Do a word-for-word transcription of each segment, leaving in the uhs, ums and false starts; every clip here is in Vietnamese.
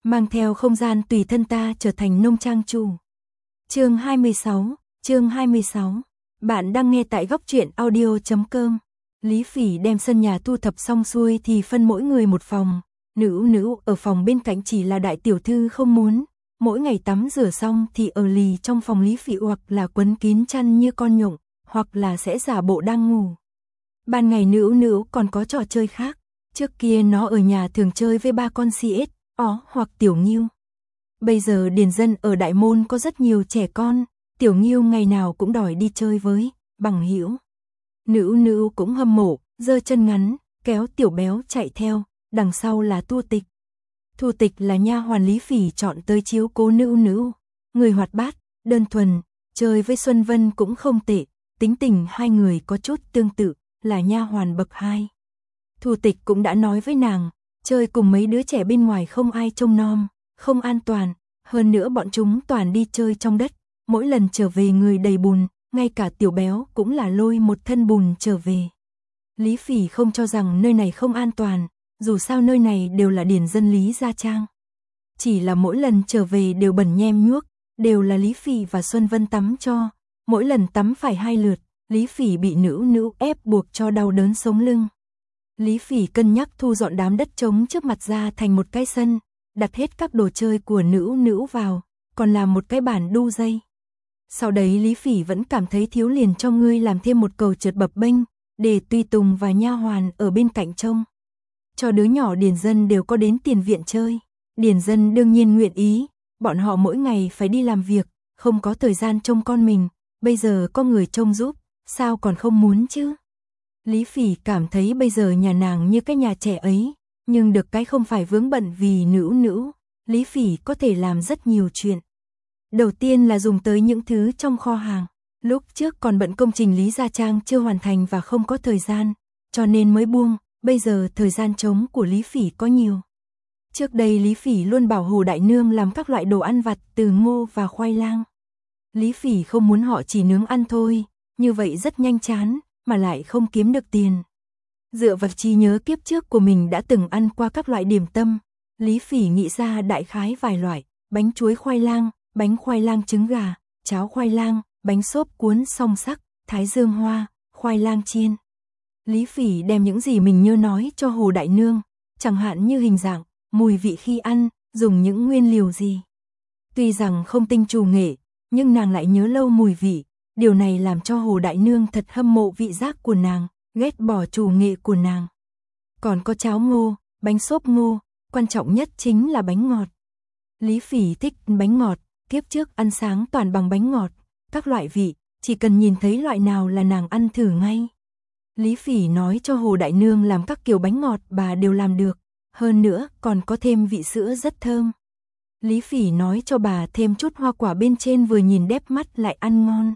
mang theo không gian tùy thân ta trở thành nông trang chủ. Chương hai mươi sáu, chương hai mươi sáu. Bạn đang nghe tại góc truyện audio chấm com. Lý Phỉ đem sân nhà thu thập xong xuôi thì phân mỗi người một phòng. Nữ nữ ở phòng bên cạnh chỉ là đại tiểu thư không muốn. Mỗi ngày tắm rửa xong thì ở lì trong phòng Lý Phỉ hoặc là quấn kín chăn như con nhộng, hoặc là sẽ giả bộ đang ngủ. Ban ngày nữ nữ còn có trò chơi khác. Trước kia nó ở nhà thường chơi với ba con xê ét, ó hoặc Tiểu Nghiêu. Bây giờ Điền Dân ở Đại Môn có rất nhiều trẻ con, Tiểu Nghiêu ngày nào cũng đòi đi chơi với bằng hữu. Nữ nữ cũng hâm mộ, giơ chân ngắn, kéo Tiểu Béo chạy theo, đằng sau là Thu Tịch. Thu Tịch là nha hoàn Lý Phỉ chọn tới chiếu cố nữ nữ, người hoạt bát, đơn thuần, chơi với Xuân Vân cũng không tệ, tính tình hai người có chút tương tự, là nha hoàn bậc hai. Thu Tịch cũng đã nói với nàng, chơi cùng mấy đứa trẻ bên ngoài không ai trông nom, không an toàn, hơn nữa bọn chúng toàn đi chơi trong đất, mỗi lần trở về người đầy bùn, ngay cả Tiểu Béo cũng là lôi một thân bùn trở về. Lý Phỉ không cho rằng nơi này không an toàn, dù sao nơi này đều là Điền Dân Lý gia trang. Chỉ là mỗi lần trở về đều bẩn nhem nhuốc, đều là Lý Phỉ và Xuân Vân tắm cho, mỗi lần tắm phải hai lượt, Lý Phỉ bị nữ nữ ép buộc cho đau đớn sống lưng. Lý Phỉ cân nhắc thu dọn đám đất trống trước mặt ra thành một cái sân, đặt hết các đồ chơi của nữ nữ vào, còn làm một cái bàn đu dây. Sau đấy Lý Phỉ vẫn cảm thấy thiếu, liền cho ngươi làm thêm một cầu trượt bập bênh, để Tùy Tùng và nha hoàn ở bên cạnh trông. Cho đứa nhỏ Điền Dân đều có đến tiền viện chơi. Điền Dân đương nhiên nguyện ý, bọn họ mỗi ngày phải đi làm việc, không có thời gian trông con mình, bây giờ có người trông giúp, sao còn không muốn chứ? Lý Phỉ cảm thấy bây giờ nhà nàng như cái nhà trẻ ấy, nhưng được cái không phải vướng bận vì nữ nữ, Lý Phỉ có thể làm rất nhiều chuyện. Đầu tiên là dùng tới những thứ trong kho hàng, lúc trước còn bận công trình Lý Gia Trang chưa hoàn thành và không có thời gian, cho nên mới buông, bây giờ thời gian trống của Lý Phỉ có nhiều. Trước đây Lý Phỉ luôn bảo Hồ Đại Nương làm các loại đồ ăn vặt từ ngô và khoai lang. Lý Phỉ không muốn họ chỉ nướng ăn thôi, như vậy rất nhanh chán, mà lại không kiếm được tiền. Dựa vào trí nhớ kiếp trước của mình đã từng ăn qua các loại điểm tâm, Lý Phỉ nghĩ ra đại khái vài loại, bánh chuối khoai lang, bánh khoai lang trứng gà, cháo khoai lang, bánh xốp cuốn song sắc, thái dương hoa, khoai lang chiên. Lý Phỉ đem những gì mình nhớ nói cho Hồ Đại Nương, chẳng hạn như hình dạng, mùi vị khi ăn, dùng những nguyên liệu gì. Tuy rằng không tinh chủ nghệ, nhưng nàng lại nhớ lâu mùi vị, điều này làm cho Hồ Đại Nương thật hâm mộ vị giác của nàng, ghét bỏ chủ nghệ của nàng. Còn có cháo ngô, bánh xốp ngô, quan trọng nhất chính là bánh ngọt. Lý Phỉ thích bánh ngọt, kiếp trước ăn sáng toàn bằng bánh ngọt, các loại vị, chỉ cần nhìn thấy loại nào là nàng ăn thử ngay. Lý Phỉ nói cho Hồ Đại Nương làm các kiểu bánh ngọt bà đều làm được, hơn nữa còn có thêm vị sữa rất thơm. Lý Phỉ nói cho bà thêm chút hoa quả bên trên vừa nhìn đẹp mắt lại ăn ngon.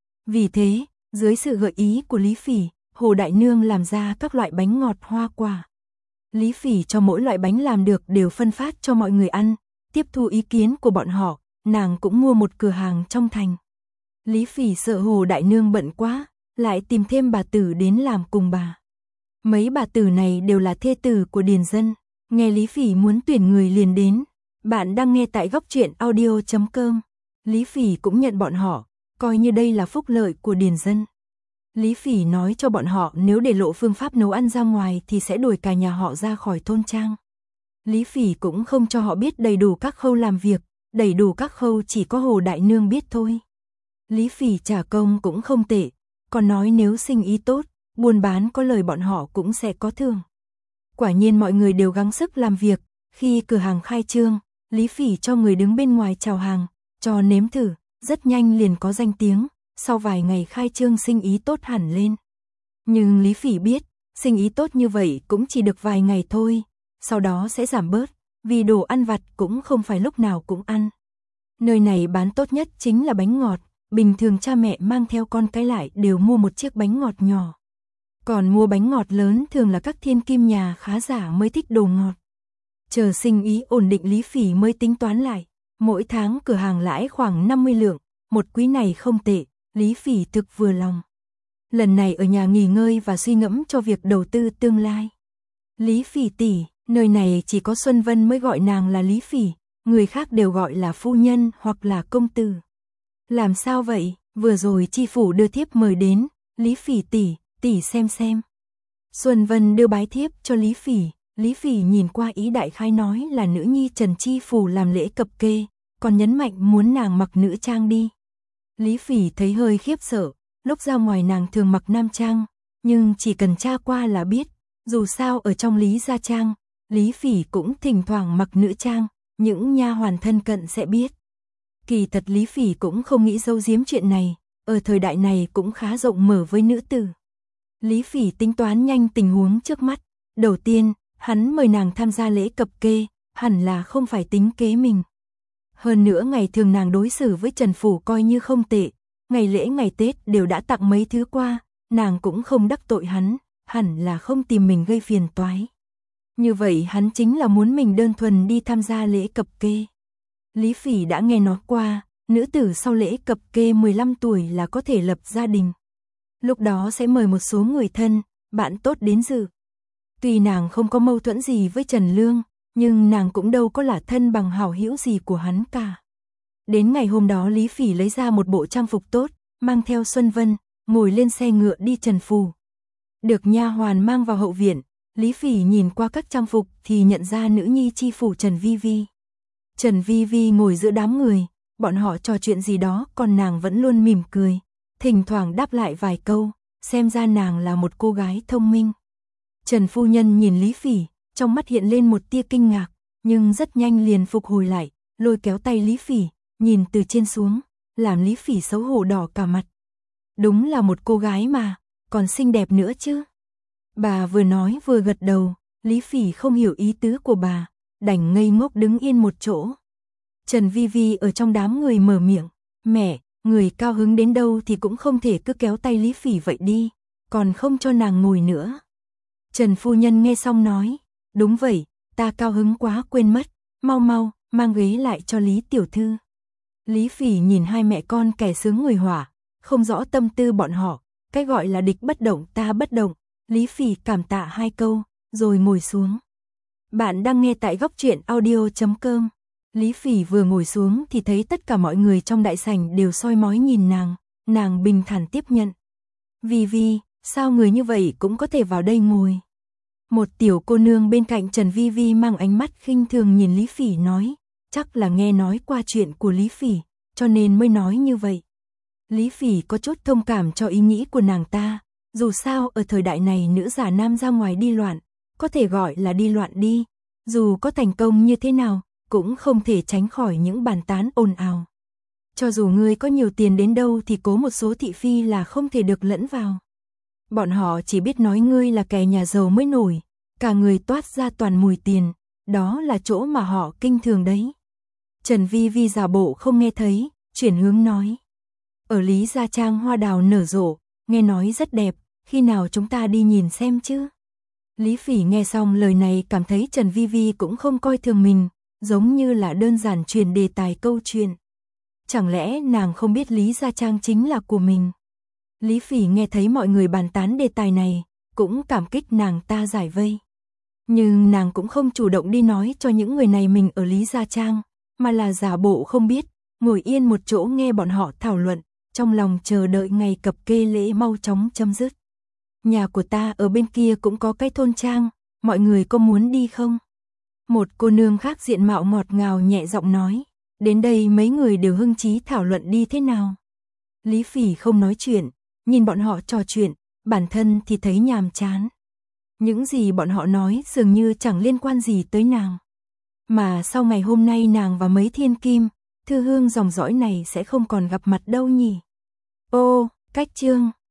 Vì thế, dưới sự gợi ý của Lý Phỉ, Hồ Đại Nương làm ra các loại bánh ngọt hoa quả. Lý Phỉ cho mỗi loại bánh làm được đều phân phát cho mọi người ăn, tiếp thu ý kiến của bọn họ, nàng cũng mua một cửa hàng trong thành. Lý Phỉ sợ Hồ Đại Nương bận quá, lại tìm thêm bà tử đến làm cùng bà. Mấy bà tử này đều là thê tử của Điền Dân, nghe Lý Phỉ muốn tuyển người liền đến. Bạn đang nghe tại góc truyện audio chấm com. Lý Phỉ cũng nhận bọn họ, coi như đây là phúc lợi của Điền Dân. Lý Phỉ nói cho bọn họ nếu để lộ phương pháp nấu ăn ra ngoài thì sẽ đuổi cả nhà họ ra khỏi thôn trang. Lý Phỉ cũng không cho họ biết đầy đủ các khâu làm việc, đầy đủ các khâu chỉ có Hồ Đại Nương biết thôi. Lý Phỉ trả công cũng không tệ, còn nói nếu sinh ý tốt, buôn bán có lời bọn họ cũng sẽ có thưởng. Quả nhiên mọi người đều gắng sức làm việc, khi cửa hàng khai trương, Lý Phỉ cho người đứng bên ngoài chào hàng, cho nếm thử, rất nhanh liền có danh tiếng, sau vài ngày khai trương sinh ý tốt hẳn lên. Nhưng Lý Phỉ biết, sinh ý tốt như vậy cũng chỉ được vài ngày thôi, sau đó sẽ giảm bớt, vì đồ ăn vặt cũng không phải lúc nào cũng ăn. Nơi này bán tốt nhất chính là bánh ngọt, bình thường cha mẹ mang theo con cái lại đều mua một chiếc bánh ngọt nhỏ. Còn mua bánh ngọt lớn thường là các thiên kim nhà khá giả mới thích đồ ngọt. Chờ sinh ý ổn định Lý Phỉ mới tính toán lại, mỗi tháng cửa hàng lãi khoảng năm mươi lượng, một quý này không tệ, Lý Phỉ thực vừa lòng. Lần này ở nhà nghỉ ngơi và suy ngẫm cho việc đầu tư tương lai. Lý Phỉ tỷ, Nơi này chỉ có Xuân Vân mới gọi nàng là Lý Phỉ, người khác đều gọi là phu nhân hoặc là công tử. Làm sao vậy, vừa rồi chi phủ đưa thiếp mời đến, Lý Phỉ tỷ, tỷ xem xem. Xuân Vân đưa bái thiếp cho Lý Phỉ, Lý Phỉ nhìn qua ý đại khái nói là nữ nhi Trần chi phủ làm lễ cập kê, còn nhấn mạnh muốn nàng mặc nữ trang đi. Lý Phỉ thấy hơi khiếp sợ, lúc ra ngoài nàng thường mặc nam trang, nhưng chỉ cần tra qua là biết, dù sao ở trong Lý gia trang, Lý Phỉ cũng thỉnh thoảng mặc nữ trang, những nha hoàn thân cận sẽ biết. Kỳ thật Lý Phỉ cũng không nghĩ giấu giếm chuyện này, ở thời đại này cũng khá rộng mở với nữ tử. Lý Phỉ tính toán nhanh tình huống trước mắt, đầu tiên, hắn mời nàng tham gia lễ cập kê, hẳn là không phải tính kế mình. Hơn nữa ngày thường nàng đối xử với Trần Phủ coi như không tệ, ngày lễ ngày Tết đều đã tặng mấy thứ qua, nàng cũng không đắc tội hắn, hẳn là không tìm mình gây phiền toái. Như vậy hắn chính là muốn mình đơn thuần đi tham gia lễ cập kê. Lý Phỉ đã nghe nói qua, nữ tử sau lễ cập kê mười lăm tuổi là có thể lập gia đình. Lúc đó sẽ mời một số người thân, bạn tốt đến dự. Tuy nàng không có mâu thuẫn gì với Trần Lương, nhưng nàng cũng đâu có là thân bằng hảo hữu gì của hắn cả. Đến ngày hôm đó Lý Phỉ lấy ra một bộ trang phục tốt, mang theo Xuân Vân, ngồi lên xe ngựa đi Trần Phủ. Được nha hoàn mang vào hậu viện, Lý Phỉ nhìn qua các trang phục thì nhận ra nữ nhi chi phủ Trần Vi Vi. Trần Vi Vi ngồi giữa đám người, bọn họ trò chuyện gì đó còn nàng vẫn luôn mỉm cười, thỉnh thoảng đáp lại vài câu, xem ra nàng là một cô gái thông minh. Trần phu nhân nhìn Lý Phỉ, trong mắt hiện lên một tia kinh ngạc, nhưng rất nhanh liền phục hồi lại, lôi kéo tay Lý Phỉ, nhìn từ trên xuống, làm Lý Phỉ xấu hổ đỏ cả mặt. Đúng là một cô gái mà, còn xinh đẹp nữa chứ. Bà vừa nói vừa gật đầu, Lý Phỉ không hiểu ý tứ của bà, đành ngây ngốc đứng yên một chỗ. Trần Vi Vi ở trong đám người mở miệng, mẹ, người cao hứng đến đâu thì cũng không thể cứ kéo tay Lý Phỉ vậy đi, còn không cho nàng ngồi nữa. Trần phu nhân nghe xong nói, đúng vậy, ta cao hứng quá quên mất, mau mau, mang ghế lại cho Lý tiểu thư. Lý Phỉ nhìn hai mẹ con kẻ sướng người hỏa, không rõ tâm tư bọn họ, cái gọi là địch bất động ta bất động, Lý Phỉ cảm tạ hai câu, rồi ngồi xuống. Bạn đang nghe tại góc truyện audio chấm com. Lý Phỉ vừa ngồi xuống thì thấy tất cả mọi người trong đại sảnh đều soi mói nhìn nàng, nàng bình thản tiếp nhận. Vi Vi, sao người như vậy cũng có thể vào đây ngồi? Một tiểu cô nương bên cạnh Trần Vi Vi mang ánh mắt khinh thường nhìn Lý Phỉ nói, chắc là nghe nói qua chuyện của Lý Phỉ, cho nên mới nói như vậy. Lý Phỉ có chút thông cảm cho ý nghĩ của nàng ta, dù sao ở thời đại này nữ giả nam ra ngoài đi loạn, có thể gọi là đi loạn đi, dù có thành công như thế nào, cũng không thể tránh khỏi những bàn tán ồn ào. Cho dù ngươi có nhiều tiền đến đâu thì cố một số thị phi là không thể được lẫn vào. Bọn họ chỉ biết nói ngươi là kẻ nhà giàu mới nổi, cả người toát ra toàn mùi tiền, đó là chỗ mà họ kinh thường đấy. Trần Vi Vi giả bộ không nghe thấy, chuyển hướng nói. Ở Lý Gia Trang hoa đào nở rộ, nghe nói rất đẹp, khi nào chúng ta đi nhìn xem chứ? Lý Phỉ nghe xong lời này cảm thấy Trần Vi Vi cũng không coi thường mình, giống như là đơn giản truyền đề tài câu chuyện. Chẳng lẽ nàng không biết Lý Gia Trang chính là của mình? Lý Phỉ nghe thấy mọi người bàn tán đề tài này, cũng cảm kích nàng ta giải vây. Nhưng nàng cũng không chủ động đi nói cho những người này mình ở Lý Gia Trang, mà là giả bộ không biết, ngồi yên một chỗ nghe bọn họ thảo luận, trong lòng chờ đợi ngày cập kê lễ mau chóng chấm dứt. Nhà của ta ở bên kia cũng có cái thôn trang, mọi người có muốn đi không? Một cô nương khác diện mạo ngọt ngào nhẹ giọng nói, đến đây mấy người đều hưng chí thảo luận đi thế nào. Lý Phỉ không nói chuyện, nhìn bọn họ trò chuyện, bản thân thì thấy nhàm chán. Những gì bọn họ nói dường như chẳng liên quan gì tới nàng. Mà sau ngày hôm nay nàng và mấy thiên kim, thư hương dòng dõi này sẽ không còn gặp mặt đâu nhỉ. Ô, cách chương.